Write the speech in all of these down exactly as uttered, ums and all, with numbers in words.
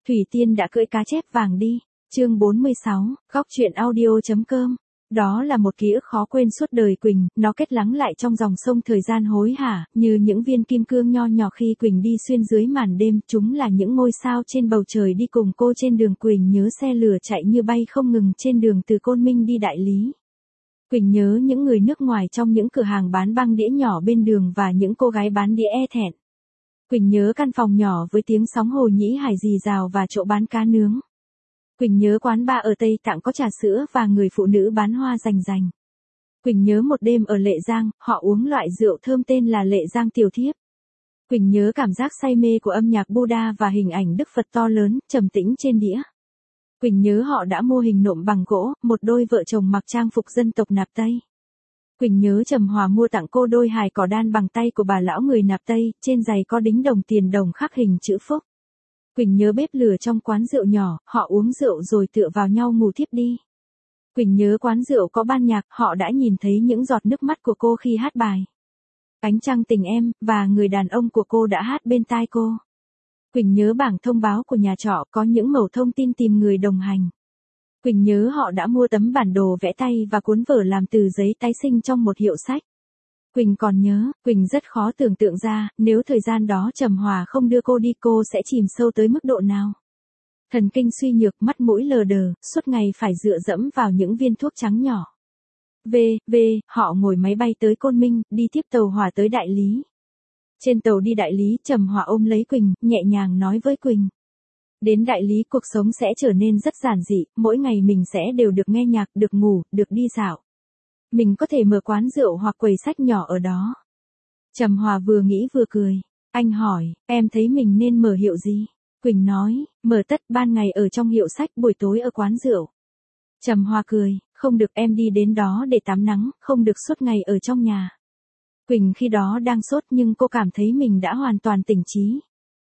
Thủy Tiên đã cưỡi cá chép vàng đi. Chương bốn mươi sáu, góc truyện audio.com. Đó là một ký ức khó quên suốt đời Quỳnh, nó kết lắng lại trong dòng sông thời gian hối hả, như những viên kim cương nho nhỏ khi Quỳnh đi xuyên dưới màn đêm, chúng là những ngôi sao trên bầu trời đi cùng cô trên đường. Quỳnh nhớ xe lửa chạy như bay không ngừng trên đường từ Côn Minh đi Đại Lý. Quỳnh nhớ những người nước ngoài trong những cửa hàng bán băng đĩa nhỏ bên đường và những cô gái bán đĩa e thẹn. Quỳnh nhớ căn phòng nhỏ với tiếng sóng hồ nhĩ hải rì rào và chỗ bán cá nướng. Quỳnh nhớ quán bar ở Tây Tạng có trà sữa và người phụ nữ bán hoa rành rành. Quỳnh nhớ một đêm ở Lệ Giang, họ uống loại rượu thơm tên là Lệ Giang Tiểu Thiếp. Quỳnh nhớ cảm giác say mê của âm nhạc Buddha và hình ảnh Đức Phật to lớn, trầm tĩnh trên đĩa. Quỳnh nhớ họ đã mua hình nộm bằng gỗ, một đôi vợ chồng mặc trang phục dân tộc Nạp Tây. Quỳnh nhớ Trầm Hòa mua tặng cô đôi hài cỏ đan bằng tay của bà lão người Nạp Tây, trên giày có đính đồng tiền đồng khắc hình chữ phúc. Quỳnh nhớ bếp lửa trong quán rượu nhỏ, họ uống rượu rồi tựa vào nhau ngủ thiếp đi. Quỳnh nhớ quán rượu có ban nhạc, họ đã nhìn thấy những giọt nước mắt của cô khi hát bài Ánh Trăng Tình Em, và người đàn ông của cô đã hát bên tai cô. Quỳnh nhớ bảng thông báo của nhà trọ có những mẩu thông tin tìm người đồng hành. Quỳnh nhớ họ đã mua tấm bản đồ vẽ tay và cuốn vở làm từ giấy tái sinh trong một hiệu sách. Quỳnh còn nhớ, Quỳnh rất khó tưởng tượng ra, nếu thời gian đó Trầm Hòa không đưa cô đi cô sẽ chìm sâu tới mức độ nào. Thần kinh suy nhược, mắt mũi lờ đờ, suốt ngày phải dựa dẫm vào những viên thuốc trắng nhỏ. V, V, họ ngồi máy bay tới Côn Minh, đi tiếp tàu hỏa tới Đại Lý. Trên tàu đi Đại Lý, Trầm Hòa ôm lấy Quỳnh, nhẹ nhàng nói với Quỳnh. Đến Đại Lý cuộc sống sẽ trở nên rất giản dị, mỗi ngày mình sẽ đều được nghe nhạc, được ngủ, được đi dạo. Mình có thể mở quán rượu hoặc quầy sách nhỏ ở đó. Trầm Hòa vừa nghĩ vừa cười. Anh hỏi, em thấy mình nên mở hiệu gì? Quỳnh nói, mở tất, ban ngày ở trong hiệu sách, buổi tối ở quán rượu. Trầm Hòa cười, không được, em đi đến đó để tắm nắng, không được suốt ngày ở trong nhà. Quỳnh khi đó đang sốt nhưng cô cảm thấy mình đã hoàn toàn tỉnh trí.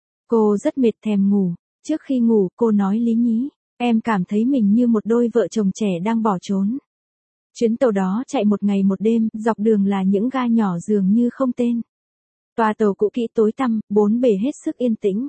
Cô rất mệt thèm ngủ. Trước khi ngủ, cô nói lý nhí, em cảm thấy mình như một đôi vợ chồng trẻ đang bỏ trốn. Chuyến tàu đó chạy một ngày một đêm, dọc đường là những ga nhỏ dường như không tên. Toa tàu cũ kỹ tối tăm, bốn bề hết sức yên tĩnh.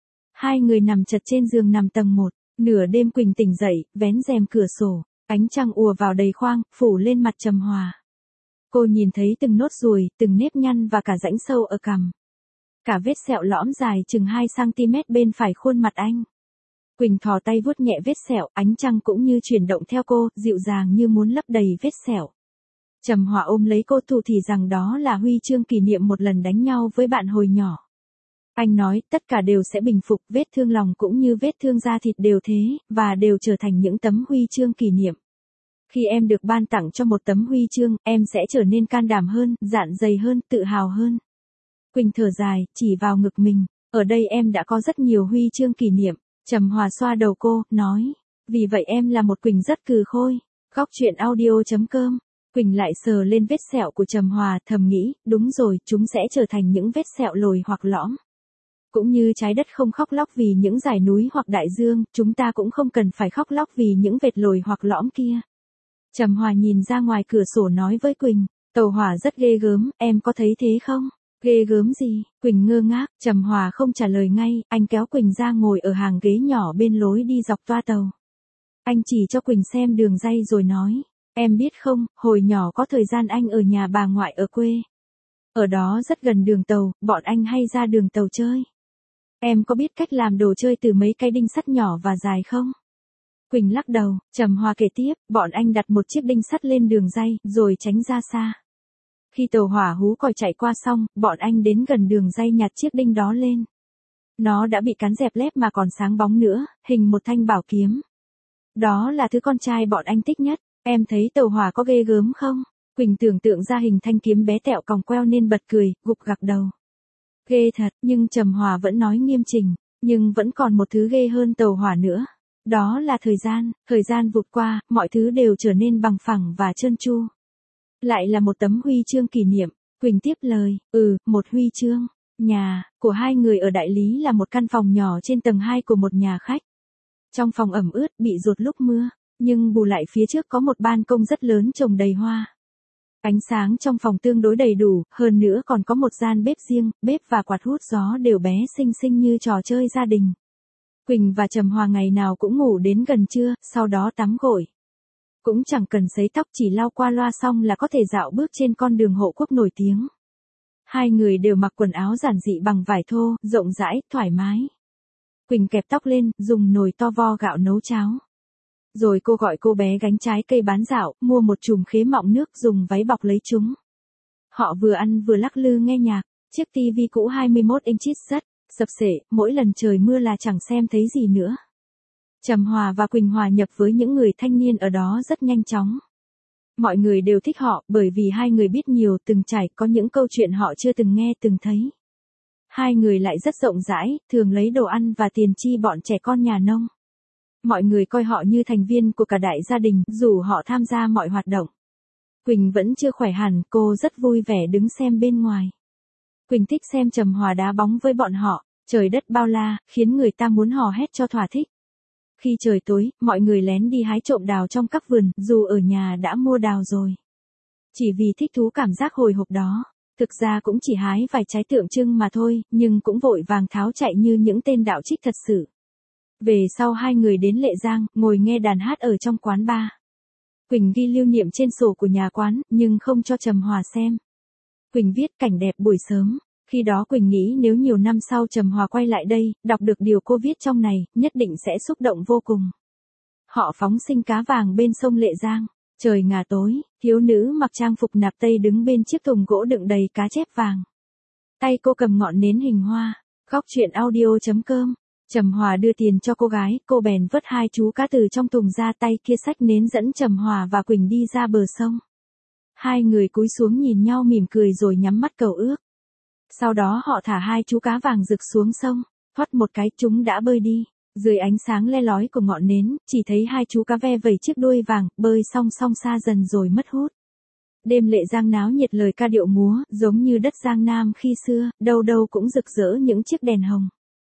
Hai người nằm chật trên giường nằm tầng một, nửa đêm Quỳnh tỉnh dậy, vén rèm cửa sổ, ánh trăng ùa vào đầy khoang, phủ lên mặt Trầm Hòa. Cô nhìn thấy từng nốt ruồi, từng nếp nhăn và cả rãnh sâu ở cằm. Cả vết sẹo lõm dài chừng hai xăng ti mét bên phải khuôn mặt anh. Quỳnh thò tay vuốt nhẹ vết sẹo, ánh trăng cũng như chuyển động theo cô, dịu dàng như muốn lấp đầy vết sẹo. Trầm Hòa ôm lấy cô thủ thì rằng đó là huy chương kỷ niệm một lần đánh nhau với bạn hồi nhỏ. Anh nói, tất cả đều sẽ bình phục, vết thương lòng cũng như vết thương da thịt đều thế, và đều trở thành những tấm huy chương kỷ niệm. Khi em được ban tặng cho một tấm huy chương, em sẽ trở nên can đảm hơn, dạn dày hơn, tự hào hơn. Quỳnh thở dài, chỉ vào ngực mình, ở đây em đã có rất nhiều huy chương kỷ niệm. Trầm Hòa xoa đầu cô, nói, vì vậy em là một Quỳnh rất cừ khôi. Góc truyện audio.com. Quỳnh lại sờ lên vết sẹo của Trầm Hòa, thầm nghĩ, đúng rồi, chúng sẽ trở thành những vết sẹo lồi hoặc lõm. Cũng như trái đất không khóc lóc vì những dải núi hoặc đại dương, chúng ta cũng không cần phải khóc lóc vì những vệt lồi hoặc lõm kia. Trầm Hòa nhìn ra ngoài cửa sổ nói với Quỳnh, tàu hỏa rất ghê gớm, em có thấy thế không? Ghê gớm gì? Quỳnh ngơ ngác, Trầm Hòa không trả lời ngay, anh kéo Quỳnh ra ngồi ở hàng ghế nhỏ bên lối đi dọc toa tàu. Anh chỉ cho Quỳnh xem đường ray rồi nói, em biết không, hồi nhỏ có thời gian anh ở nhà bà ngoại ở quê. Ở đó rất gần đường tàu, bọn anh hay ra đường tàu chơi. Em có biết cách làm đồ chơi từ mấy cái đinh sắt nhỏ và dài không? Quỳnh lắc đầu, Trầm Hòa kể tiếp, bọn anh đặt một chiếc đinh sắt lên đường ray, rồi tránh ra xa. Khi tàu hỏa hú còi chạy qua xong, bọn anh đến gần đường ray nhặt chiếc đinh đó lên. Nó đã bị cắn dẹp lép mà còn sáng bóng nữa, hình một thanh bảo kiếm. Đó là thứ con trai bọn anh thích nhất. Em thấy tàu hỏa có ghê gớm không? Quỳnh tưởng tượng ra hình thanh kiếm bé tẹo còng queo nên bật cười, gục gặc đầu. Ghê thật, nhưng Trầm Hòa vẫn nói nghiêm chỉnh, nhưng vẫn còn một thứ ghê hơn tàu hỏa nữa. Đó là thời gian, thời gian vụt qua, mọi thứ đều trở nên bằng phẳng và trơn tru. Lại là một tấm huy chương kỷ niệm. Quỳnh tiếp lời, ừ, một huy chương. Nhà của hai người ở Đại Lý là một căn phòng nhỏ trên tầng hai của một nhà khách. Trong phòng ẩm ướt, bị dột lúc mưa, nhưng bù lại phía trước có một ban công rất lớn trồng đầy hoa. Ánh sáng trong phòng tương đối đầy đủ, hơn nữa còn có một gian bếp riêng, bếp và quạt hút gió đều bé xinh xinh như trò chơi gia đình. Quỳnh và Trầm Hòa ngày nào cũng ngủ đến gần trưa, sau đó tắm gội. Cũng chẳng cần sấy tóc, chỉ lau qua loa xong là có thể dạo bước trên con đường hộ quốc nổi tiếng. Hai người đều mặc quần áo giản dị bằng vải thô, rộng rãi, thoải mái. Quỳnh kẹp tóc lên, dùng nồi to vo gạo nấu cháo. Rồi cô gọi cô bé gánh trái cây bán dạo, mua một chùm khế mọng nước, dùng váy bọc lấy chúng. Họ vừa ăn vừa lắc lư nghe nhạc, chiếc tivi cũ hai mươi mốt inch rất sập sệ, mỗi lần trời mưa là chẳng xem thấy gì nữa. Trầm Hòa và Quỳnh hòa nhập với những người thanh niên ở đó rất nhanh chóng. Mọi người đều thích họ, bởi vì hai người biết nhiều, từng trải, có những câu chuyện họ chưa từng nghe từng thấy. Hai người lại rất rộng rãi, thường lấy đồ ăn và tiền chi bọn trẻ con nhà nông. Mọi người coi họ như thành viên của cả đại gia đình, dù họ tham gia mọi hoạt động. Quỳnh vẫn chưa khỏe hẳn, cô rất vui vẻ đứng xem bên ngoài. Quỳnh thích xem Trầm Hòa đá bóng với bọn họ, trời đất bao la, khiến người ta muốn hò hét cho thỏa thích. Khi trời tối, mọi người lén đi hái trộm đào trong các vườn, dù ở nhà đã mua đào rồi. Chỉ vì thích thú cảm giác hồi hộp đó, thực ra cũng chỉ hái vài trái tượng trưng mà thôi, nhưng cũng vội vàng tháo chạy như những tên đạo trích thật sự. Về sau hai người đến Lệ Giang, ngồi nghe đàn hát ở trong quán bar. Quỳnh ghi lưu niệm trên sổ của nhà quán, nhưng không cho Trầm Hòa xem. Quỳnh viết cảnh đẹp buổi sớm. Khi đó Quỳnh nghĩ nếu nhiều năm sau Trầm Hòa quay lại đây, đọc được điều cô viết trong này, nhất định sẽ xúc động vô cùng. Họ phóng sinh cá vàng bên sông Lệ Giang. Trời ngả tối, thiếu nữ mặc trang phục nạp tây đứng bên chiếc thùng gỗ đựng đầy cá chép vàng. Tay cô cầm ngọn nến hình hoa. Góc truyện audio chấm com. Trầm Hòa đưa tiền cho cô gái, cô bèn vớt hai chú cá từ trong thùng ra, tay kia xách nến dẫn Trầm Hòa và Quỳnh đi ra bờ sông. Hai người cúi xuống nhìn nhau mỉm cười rồi nhắm mắt cầu ước. Sau đó họ thả hai chú cá vàng rực xuống sông, thoát một cái chúng đã bơi đi. Dưới ánh sáng le lói của ngọn nến, chỉ thấy hai chú cá ve vẩy chiếc đuôi vàng, bơi song song xa dần rồi mất hút. Đêm Lệ Giang náo nhiệt lời ca điệu múa, giống như đất Giang Nam khi xưa, đâu đâu cũng rực rỡ những chiếc đèn hồng.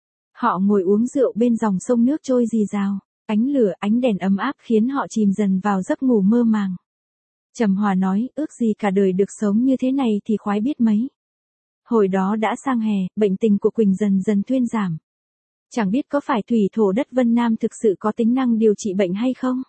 Họ ngồi uống rượu bên dòng sông nước trôi rì rào, ánh lửa, ánh đèn ấm áp khiến họ chìm dần vào giấc ngủ mơ màng. Trầm Hòa nói, ước gì cả đời được sống như thế này thì khoái biết mấy. Hồi đó đã sang hè, bệnh tình của Quỳnh dần dần thuyên giảm. Chẳng biết có phải thủy thổ đất Vân Nam thực sự có tính năng điều trị bệnh hay không?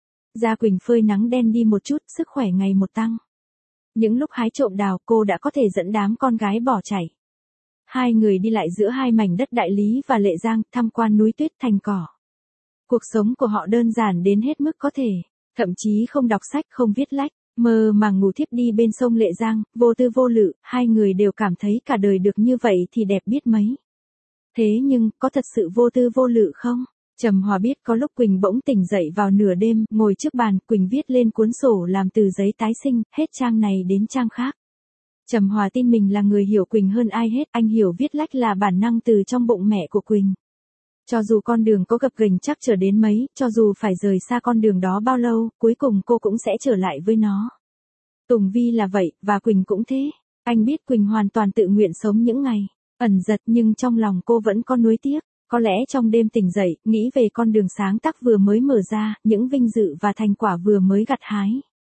Da Quỳnh phơi nắng đen đi một chút, sức khỏe ngày một tăng. Những lúc hái trộm đào, cô đã có thể dẫn đám con gái bỏ chạy. Hai người đi lại giữa hai mảnh đất Đại Lý và Lệ Giang, tham quan núi tuyết thành cỏ. Cuộc sống của họ đơn giản đến hết mức có thể, thậm chí không đọc sách, không viết lách, mơ màng ngủ thiếp đi bên sông Lệ Giang, vô tư vô lự, hai người đều cảm thấy cả đời được như vậy thì đẹp biết mấy. Thế nhưng, có thật sự vô tư vô lự không? Trầm Hòa biết có lúc Quỳnh bỗng tỉnh dậy vào nửa đêm, ngồi trước bàn, Quỳnh viết lên cuốn sổ làm từ giấy tái sinh, hết trang này đến trang khác. Trầm Hòa tin mình là người hiểu Quỳnh hơn ai hết, anh hiểu viết lách là bản năng từ trong bụng mẹ của Quỳnh. Cho dù con đường có gập ghềnh chắc trở đến mấy, cho dù phải rời xa con đường đó bao lâu, cuối cùng cô cũng sẽ trở lại với nó. Tùng Vi là vậy, và Quỳnh cũng thế. Anh biết Quỳnh hoàn toàn tự nguyện sống những ngày ẩn giật, nhưng trong lòng cô vẫn có nuối tiếc. Có lẽ trong đêm tỉnh dậy, nghĩ về con đường sáng tác vừa mới mở ra, những vinh dự và thành quả vừa mới gặt hái.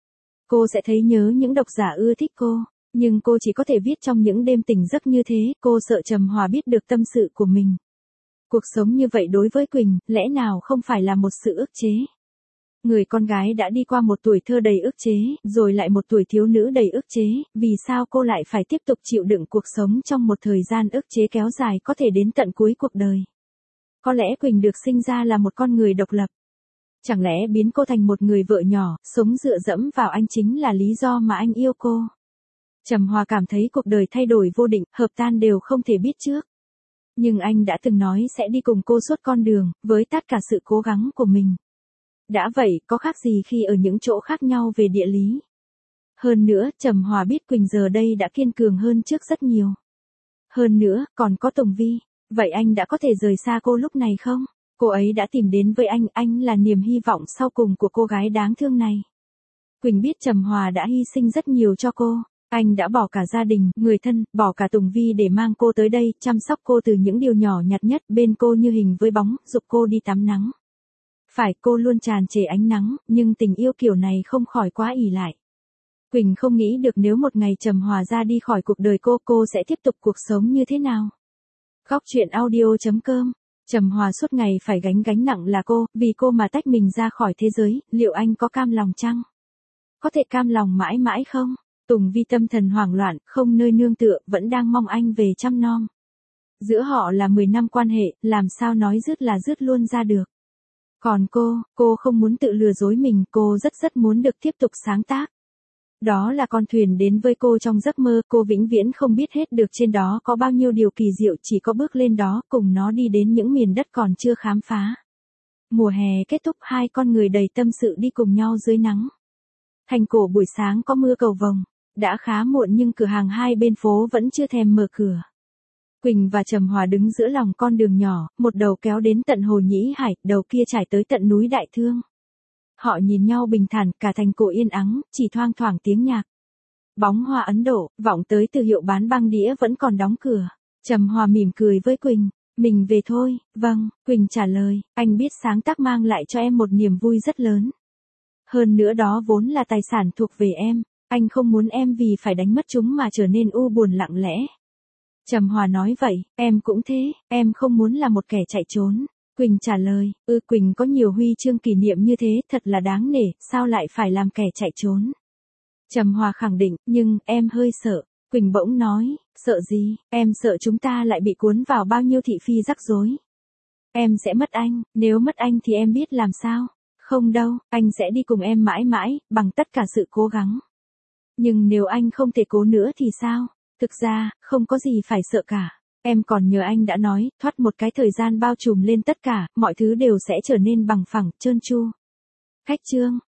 Cô sẽ thấy nhớ những độc giả ưa thích cô, nhưng cô chỉ có thể viết trong những đêm tỉnh giấc như thế, cô sợ Trầm Hòa biết được tâm sự của mình. Cuộc sống như vậy đối với Quỳnh, lẽ nào không phải là một sự ức chế? Người con gái đã đi qua một tuổi thơ đầy ức chế, rồi lại một tuổi thiếu nữ đầy ức chế, vì sao cô lại phải tiếp tục chịu đựng cuộc sống trong một thời gian ức chế kéo dài có thể đến tận cuối cuộc đời? Có lẽ Quỳnh được sinh ra là một con người độc lập. Chẳng lẽ biến cô thành một người vợ nhỏ, sống dựa dẫm vào anh chính là lý do mà anh yêu cô? Trầm Hòa cảm thấy cuộc đời thay đổi vô định, hợp tan đều không thể biết trước. Nhưng anh đã từng nói sẽ đi cùng cô suốt con đường, với tất cả sự cố gắng của mình. Đã vậy, có khác gì khi ở những chỗ khác nhau về địa lý. Hơn nữa, Trầm Hòa biết Quỳnh giờ đây đã kiên cường hơn trước rất nhiều. Hơn nữa, còn có Tùng Vi. Vậy anh đã có thể rời xa cô lúc này không? Cô ấy đã tìm đến với anh, anh là niềm hy vọng sau cùng của cô gái đáng thương này. Quỳnh biết Trầm Hòa đã hy sinh rất nhiều cho cô. Anh đã bỏ cả gia đình, người thân, bỏ cả Tùng Vi để mang cô tới đây, chăm sóc cô từ những điều nhỏ nhặt nhất, bên cô như hình với bóng, giục cô đi tắm nắng. Phải, cô luôn tràn trề ánh nắng, nhưng tình yêu kiểu này không khỏi quá ỷ lại. Quỳnh không nghĩ được nếu một ngày Trầm Hòa ra đi khỏi cuộc đời cô, cô sẽ tiếp tục cuộc sống như thế nào. Góc truyện audio chấm com Trầm Hòa suốt ngày phải gánh gánh nặng là cô, vì cô mà tách mình ra khỏi thế giới, liệu anh có cam lòng chăng? Có thể cam lòng mãi mãi không? Tùng Vi tâm thần hoảng loạn, không nơi nương tựa, vẫn đang mong anh về chăm nom. Giữa họ là mười năm quan hệ, làm sao nói dứt là dứt luôn ra được. Còn cô, cô không muốn tự lừa dối mình, cô rất rất muốn được tiếp tục sáng tác. Đó là con thuyền đến với cô trong giấc mơ, cô vĩnh viễn không biết hết được trên đó có bao nhiêu điều kỳ diệu, chỉ có bước lên đó cùng nó đi đến những miền đất còn chưa khám phá. Mùa hè kết thúc, hai con người đầy tâm sự đi cùng nhau dưới nắng. Thành Cổ buổi sáng có mưa cầu vồng, đã khá muộn nhưng cửa hàng hai bên phố vẫn chưa thèm mở cửa. Quỳnh và Trầm Hòa đứng giữa lòng con đường nhỏ, một đầu kéo đến tận Hồ Nhĩ Hải, đầu kia trải tới tận núi Đại Thương. Họ nhìn nhau bình thản, cả thành cổ yên ắng, chỉ thoang thoảng tiếng nhạc. Bóng hoa Ấn Độ, vọng tới từ hiệu bán băng đĩa vẫn còn đóng cửa. Trầm Hòa mỉm cười với Quỳnh, mình về thôi, vâng, Quỳnh trả lời, anh biết sáng tác mang lại cho em một niềm vui rất lớn. Hơn nữa đó vốn là tài sản thuộc về em, anh không muốn em vì phải đánh mất chúng mà trở nên u buồn lặng lẽ. Trầm Hòa nói vậy, em cũng thế, em không muốn là một kẻ chạy trốn. Quỳnh trả lời, ư ừ, Quỳnh có nhiều huy chương kỷ niệm như thế, thật là đáng nể, sao lại phải làm kẻ chạy trốn. Trầm Hòa khẳng định, nhưng em hơi sợ. Quỳnh bỗng nói, sợ gì, em sợ chúng ta lại bị cuốn vào bao nhiêu thị phi rắc rối. Em sẽ mất anh, nếu mất anh thì em biết làm sao. Không đâu, anh sẽ đi cùng em mãi mãi, bằng tất cả sự cố gắng. Nhưng nếu anh không thể cố nữa thì sao? Thực ra, không có gì phải sợ cả. Em còn nhờ anh đã nói, thoát một cái thời gian bao trùm lên tất cả, mọi thứ đều sẽ trở nên bằng phẳng, trơn tru. Khách chương